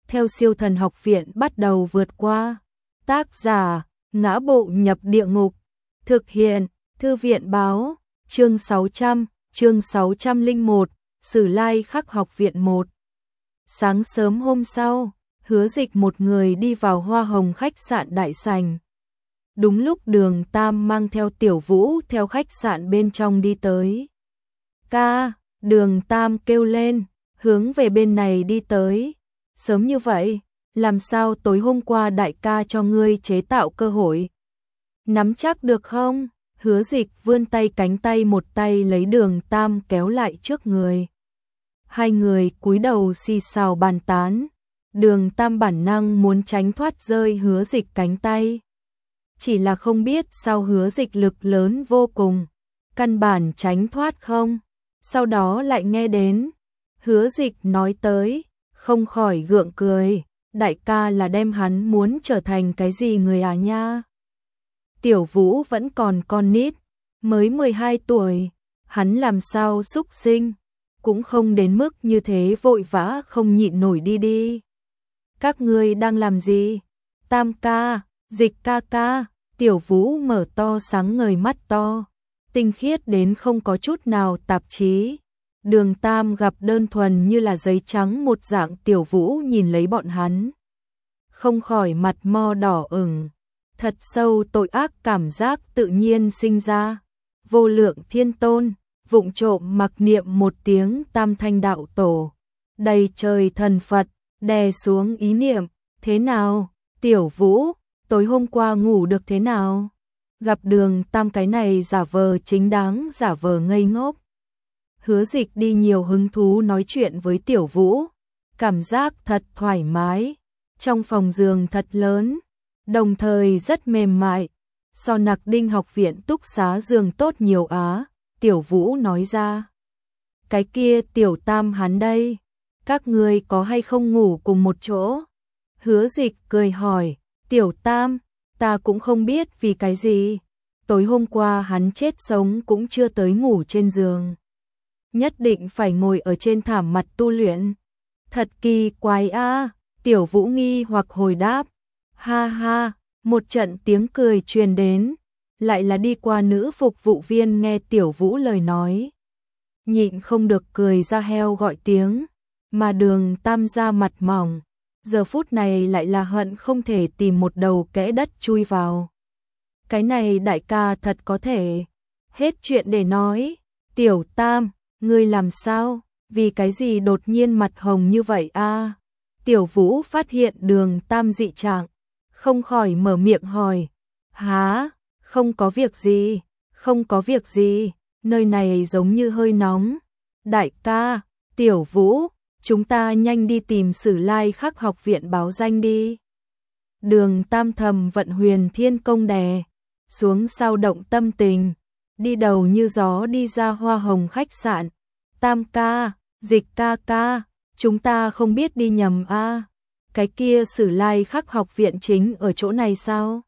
theo Siêu Thần Học Viện bắt đầu vượt qua. Tác giả: Ngã Bộ Nhập Địa Ngục. Thực hiện: Thư viện báo. Chương 601, Sử Lai Khắc Học Viện 1. Sáng sớm hôm sau, Hứa Dịch một người đi vào Hoa Hồng khách sạn đại sảnh. Đúng lúc Đường Tam mang theo Tiểu Vũ theo khách sạn bên trong đi tới. Ca, Đường Tam kêu lên, hướng về bên này đi tới. Sớm như vậy, làm sao tối hôm qua đại ca cho ngươi chế tạo cơ hội? Nắm chắc được không? Hứa Dịch vươn tay, cánh tay một tay lấy Đường Tam kéo lại trước người. Hai người cúi đầu xì xào bàn tán. Đường Tam bản năng muốn tránh thoát rơi Hứa Dịch cánh tay. Chỉ là không biết sao Hứa Dịch lực lớn vô cùng, căn bản tránh thoát không. Sau đó lại nghe đến Hứa Dịch nói tới, không khỏi gượng cười. Đại ca là đem hắn muốn trở thành cái gì người à nha? Tiểu Vũ vẫn còn con nít, mới 12 tuổi, hắn làm sao xúc sinh, cũng không đến mức như thế vội vã không nhịn nổi đi. Các ngươi đang làm gì? Tam ca, Dịch ca ca. Tiểu Vũ mở to sáng ngời mắt to, tinh khiết đến không có chút nào tạp chí. Đường Tam gặp đơn thuần như là giấy trắng một dạng. Tiểu Vũ nhìn lấy bọn hắn, không khỏi mặt mo đỏ ửng. Thật sâu tội ác cảm giác tự nhiên sinh ra. Vô Lượng Thiên Tôn vụng trộm mặc niệm một tiếng Tam Thanh Đạo Tổ. Đầy trời thần Phật đè xuống ý niệm. Thế nào, Tiểu Vũ, tối hôm qua ngủ được thế nào? Gặp Đường Tam cái này giả vờ chính đáng, giả vờ ngây ngốc. Hứa Dịch đi nhiều hứng thú nói chuyện với Tiểu Vũ, cảm giác thật thoải mái. Trong phòng giường thật lớn, đồng thời rất mềm mại, so Nặc Đinh học viện túc xá giường tốt nhiều á. Tiểu Vũ nói ra. Cái kia Tiểu Tam hắn đây, các ngươi có hay không ngủ cùng một chỗ? Hứa Dịch cười hỏi. Tiểu Tam, ta cũng không biết vì cái gì. Tối hôm qua hắn chết sống cũng chưa tới ngủ trên giường, nhất định phải ngồi ở trên thảm mặt tu luyện. Thật kỳ quái a. Tiểu Vũ nghi hoặc hồi đáp. Ha ha. Một trận tiếng cười truyền đến, lại là đi qua nữ phục vụ viên nghe Tiểu Vũ lời nói, nhịn không được cười ra heo gọi tiếng. Mà Đường Tam ra mặt mỏng, giờ phút này lại là hận không thể tìm một đầu kẽ đất chui vào. Cái này đại ca thật có thể hết chuyện để nói. Tiểu Tam, ngươi làm sao? Vì cái gì đột nhiên mặt hồng như vậy a? Tiểu Vũ phát hiện Đường Tam dị trạng, không khỏi mở miệng hỏi. Hả? Không có việc gì, không có việc gì, nơi này giống như hơi nóng. Đại ca, Tiểu Vũ, chúng ta nhanh đi tìm Sử Lai Khắc Học Viện báo danh đi. Đường Tam thầm vận Huyền Thiên Công đè xuống sao động tâm tình, đi đầu như gió đi ra Hoa Hồng khách sạn. Tam ca, Dịch ca ca, chúng ta không biết đi nhầm a. Cái kia Sử Lai Khắc Học Viện chính ở chỗ này sao?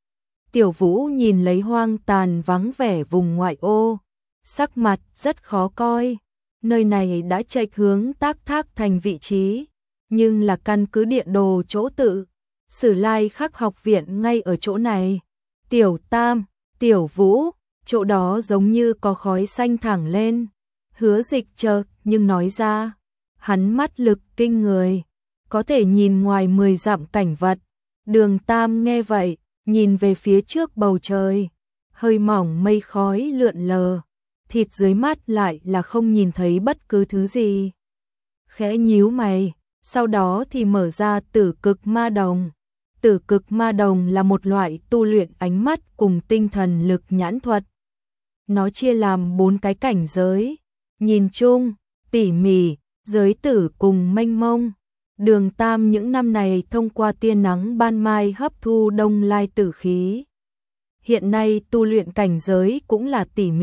Tiểu Vũ nhìn lấy hoang tàn vắng vẻ vùng ngoại ô, sắc mặt rất khó coi. Nơi này đã chệch hướng Tác Thác Thành vị trí, nhưng là căn cứ địa đồ chỗ tự. Sử Lai Khắc Học Viện ngay ở chỗ này. Tiểu Tam, Tiểu Vũ, chỗ đó giống như có khói xanh thẳng lên. Hứa Dịch chợt nhưng nói ra, hắn mắt lực kinh người, có thể nhìn ngoài 10 dặm cảnh vật. Đường Tam nghe vậy, nhìn về phía trước bầu trời, hơi mỏng mây khói lượn lờ, thịt dưới mắt lại là không nhìn thấy bất cứ thứ gì. Khẽ nhíu mày, sau đó thì mở ra Tử Cực Ma Đồng. Tử Cực Ma Đồng là một loại tu luyện ánh mắt cùng tinh thần lực nhãn thuật. Nó chia làm 4 cái cảnh giới, nhìn chung, tỉ mỉ, giới tử cùng mênh mông. Đường Tam những năm này thông qua tia nắng ban mai hấp thu đông lai tử khí. Hiện nay tu luyện cảnh giới cũng là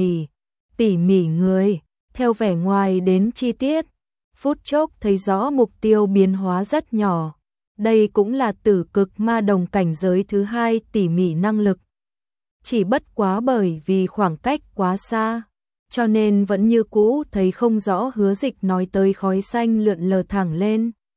tỉ mỉ người, theo vẻ ngoài đến chi tiết, phút chốc thấy rõ mục tiêu biến hóa rất nhỏ. Đây cũng là Tử Cực Ma Đồng cảnh giới thứ 2 tỉ mỉ năng lực. Chỉ bất quá bởi vì khoảng cách quá xa, cho nên vẫn như cũ thấy không rõ Hứa Dịch nói tới khói xanh lượn lờ thẳng lên.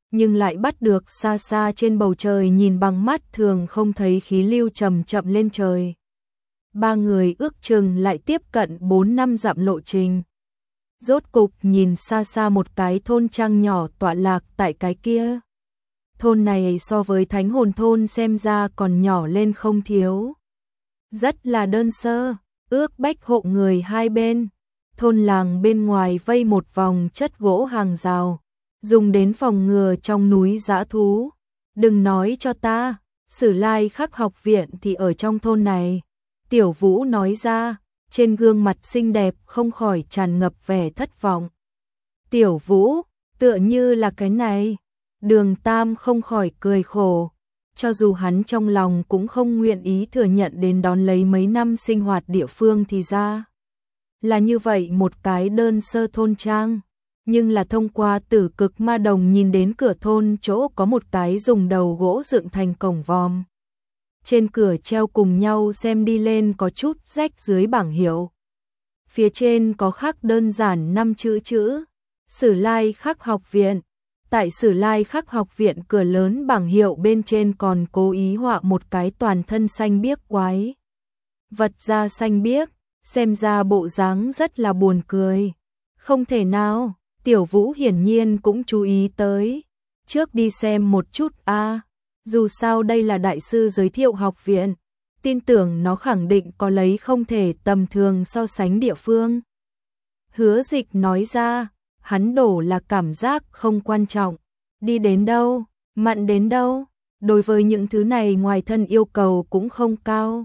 nhưng lại bắt được xa xa trên bầu trời, nhìn bằng mắt thường không thấy khí lưu chậm chậm lên trời. Ba người ước chừng lại tiếp cận 4-5 dặm lộ trình. Rốt cục nhìn xa xa một cái thôn trang nhỏ tọa lạc tại cái kia. Thôn này so với Thánh Hồn thôn xem ra còn nhỏ lên không thiếu. Rất là đơn sơ, ước bách hộ người hai bên. Thôn làng bên ngoài vây một vòng chất gỗ hàng rào, dùng đến phòng ngừa trong núi dã thú. Đừng nói cho ta, Sử Lai Khắc học viện thì ở trong thôn này. Tiểu Vũ nói ra, trên gương mặt xinh đẹp không khỏi tràn ngập vẻ thất vọng. Tiểu Vũ, tựa như là cái này. Đường Tam không khỏi cười khổ. Cho dù hắn trong lòng cũng không nguyện ý thừa nhận đến đón lấy mấy năm sinh hoạt địa phương thì ra là như vậy một cái đơn sơ thôn trang. Nhưng là thông qua Tử Cực Ma Đồng nhìn đến cửa thôn chỗ có một cái dùng đầu gỗ dựng thành cổng vòm. Trên cửa treo cùng nhau xem đi lên có chút rách dưới bảng hiệu. Phía trên có khắc đơn giản 5 chữ Sử Lai Khắc học viện. Tại Sử Lai Khắc học viện cửa lớn bảng hiệu bên trên còn cố ý họa một cái toàn thân xanh biếc quái vật da xanh biếc, xem ra bộ dáng rất là buồn cười. Không thể nào, Tiểu Vũ hiển nhiên cũng chú ý tới. Trước đi xem một chút a, dù sao đây là đại sư giới thiệu học viện, tin tưởng nó khẳng định có lấy không thể tầm thường so sánh địa phương. Hứa Dịch nói ra, hắn đổ là cảm giác không quan trọng, đi đến đâu, mặn đến đâu, đối với những thứ này ngoài thân yêu cầu cũng không cao.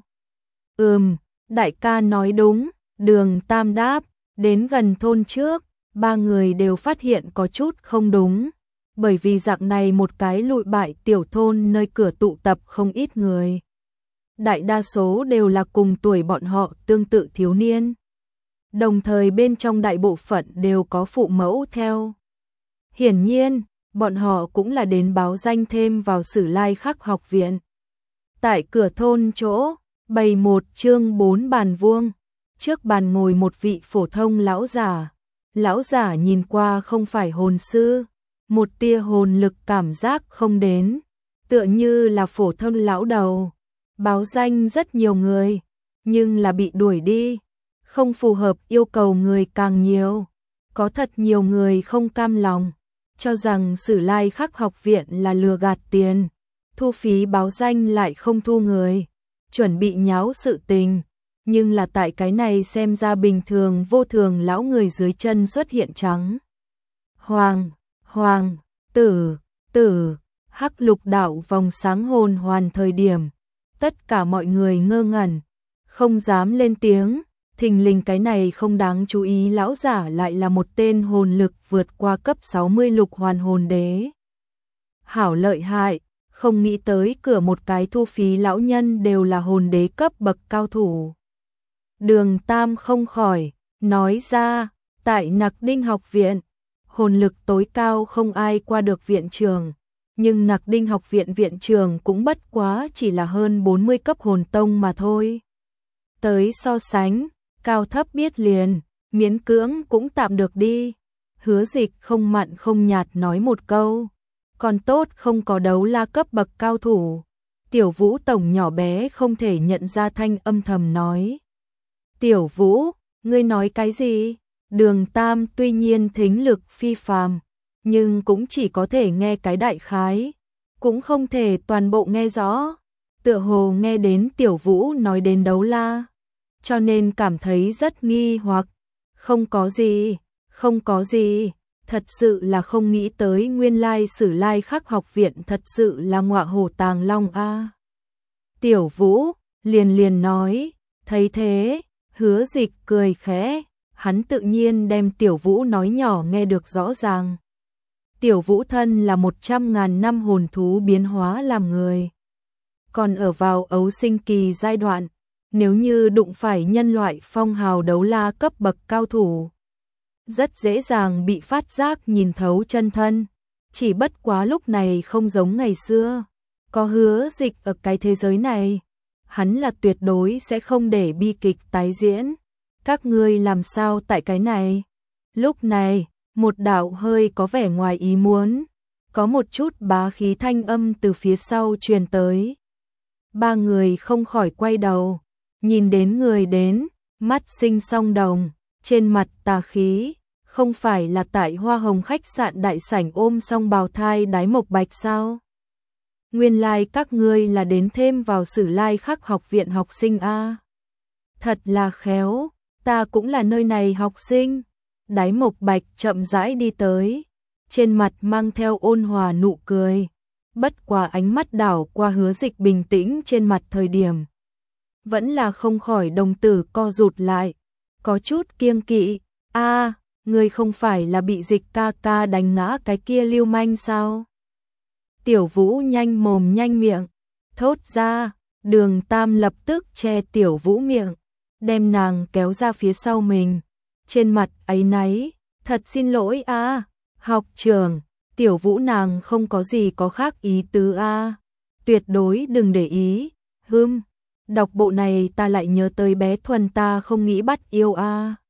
Đại ca nói đúng, Đường Tam đáp. Đến gần thôn trước, ba người đều phát hiện có chút không đúng, bởi vì dạng này một cái lụi bại tiểu thôn nơi cửa tụ tập không ít người. Đại đa số đều là cùng tuổi bọn họ tương tự thiếu niên. Đồng thời bên trong đại bộ phận đều có phụ mẫu theo. Hiển nhiên, bọn họ cũng là đến báo danh thêm vào Sử Lai Khắc học viện. Tại cửa thôn chỗ, bày một chương 4 bàn vuông. Trước bàn ngồi một vị phổ thông lão giả. Lão giả nhìn qua không phải hồn sư, một tia hồn lực cảm giác không đến, tựa như là phổ thông lão đầu. Báo danh rất nhiều người, nhưng là bị đuổi đi, không phù hợp yêu cầu người càng nhiều. Có thật nhiều người không cam lòng, cho rằng Sử Lai Khắc học viện là lừa gạt tiền, thu phí báo danh lại không thu người, chuẩn bị nháo sự tình. Nhưng là tại cái này xem ra bình thường vô thường lão người dưới chân xuất hiện trắng. Hoàng, tử, hắc lục đạo vòng sáng hồn hoàn thời điểm. Tất cả mọi người ngơ ngẩn, không dám lên tiếng, thình lình cái này không đáng chú ý lão giả lại là một tên hồn lực vượt qua cấp 60 lục hoàn hồn đế. Hảo lợi hại, không nghĩ tới cửa một cái thu phí lão nhân đều là hồn đế cấp bậc cao thủ. Đường Tam không khỏi, nói ra, tại Nặc Đinh học viện, hồn lực tối cao không ai qua được viện trường, nhưng Nặc Đinh học viện viện trường cũng bất quá chỉ là hơn 40 cấp hồn tông mà thôi. Tới so sánh, cao thấp biết liền, miễn cưỡng cũng tạm được đi. Hứa Dịch không mặn không nhạt nói một câu, còn tốt không có đấu la cấp bậc cao thủ. Tiểu Vũ tổng nhỏ bé không thể nhận ra thanh âm thầm nói. Tiểu Vũ, ngươi nói cái gì? Đường Tam tuy nhiên thính lực phi phàm, nhưng cũng chỉ có thể nghe cái đại khái, cũng không thể toàn bộ nghe rõ. Tựa hồ nghe đến Tiểu Vũ nói đến đấu la, cho nên cảm thấy rất nghi hoặc. Không có gì, thật sự là không nghĩ tới nguyên lai Sử Lai Khắc học viện thật sự là ngọa hổ tàng long a. Tiểu Vũ liền nói, thấy thế, Hứa Dịch cười khẽ, hắn tự nhiên đem Tiểu Vũ nói nhỏ nghe được rõ ràng. Tiểu Vũ thân là 100.000 năm hồn thú biến hóa làm người, còn ở vào ấu sinh kỳ giai đoạn, nếu như đụng phải nhân loại phong hào đấu la cấp bậc cao thủ, rất dễ dàng bị phát giác nhìn thấu chân thân. Chỉ bất quá lúc này không giống ngày xưa, có Hứa Dịch ở cái thế giới này, hắn là tuyệt đối sẽ không để bi kịch tái diễn. Các ngươi làm sao tại cái này? Lúc này, một đạo hơi có vẻ ngoài ý muốn, có một chút bá khí thanh âm từ phía sau truyền tới. Ba người không khỏi quay đầu, nhìn đến người đến, mắt sinh song đồng, trên mặt tà khí, không phải là tại Hoa Hồng khách sạn đại sảnh ôm song bào thai đái Mộc Bạch sao? Nguyên lai các ngươi là đến thêm vào Sử Lai Khắc học viện học sinh a. Thật là khéo, ta cũng là nơi này học sinh. Đái Mộc Bạch chậm rãi đi tới, trên mặt mang theo ôn hòa nụ cười. Bất quá ánh mắt đảo qua Hứa Dịch bình tĩnh trên mặt thời điểm, vẫn là không khỏi đồng tử co rụt lại, có chút kiêng kỵ. A, ngươi không phải là bị Dịch ca ca đánh ngã cái kia lưu manh sao? Tiểu Vũ nhanh mồm nhanh miệng, thốt ra. Đường Tam lập tức che Tiểu Vũ miệng, đem nàng kéo ra phía sau mình, trên mặt áy náy, thật xin lỗi a, học trưởng. Tiểu Vũ nàng không có gì có khác ý tứ a, tuyệt đối đừng để ý. Đọc bộ này ta lại nhớ tới bé Thuần ta không nghĩ bắt yêu a.